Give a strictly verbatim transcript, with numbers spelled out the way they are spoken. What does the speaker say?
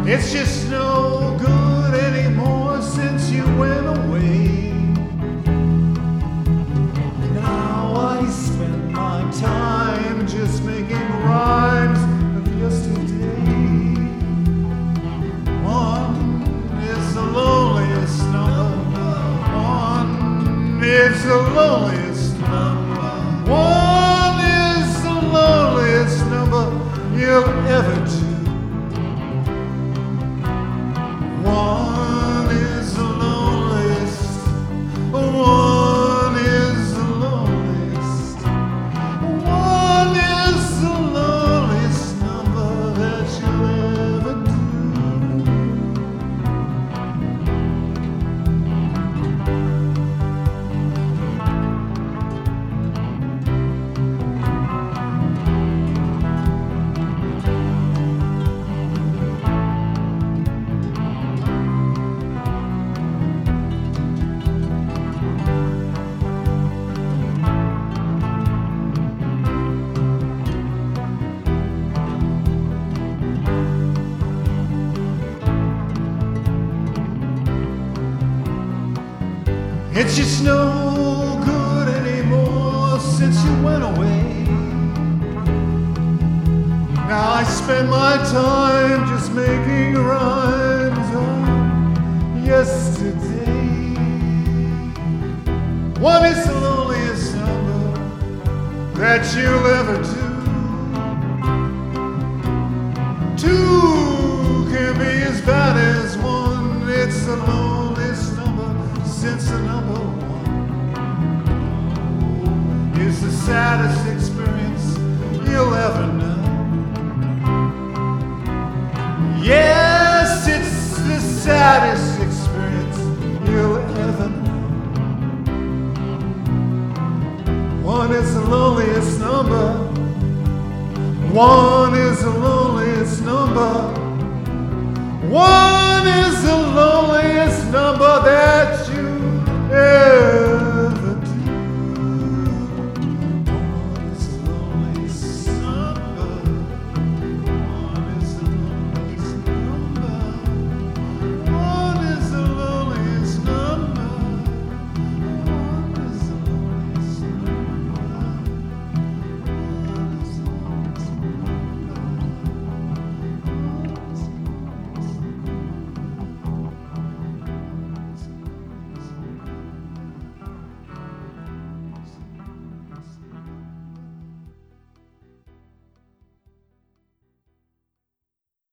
It's just no good anymore since you went away. Now I spend my time just making rhymes of yesterday. One is the loneliest number. One is the loneliest number. One is the loneliest number you'll ever do. One is the loneliest. One is the loneliest. One is the loneliest number that you'll ever do. It's just no good anymore since you went away. Now I spend my time just making rhymes of yesterday. One is the loneliest number that you'll ever do. Two can be as bad as one. It's the loneliest number since the number one is the saddest experience you'll ever know. Yes, it's the saddest experience you'll ever know. One is the loneliest number. One is the loneliest number. One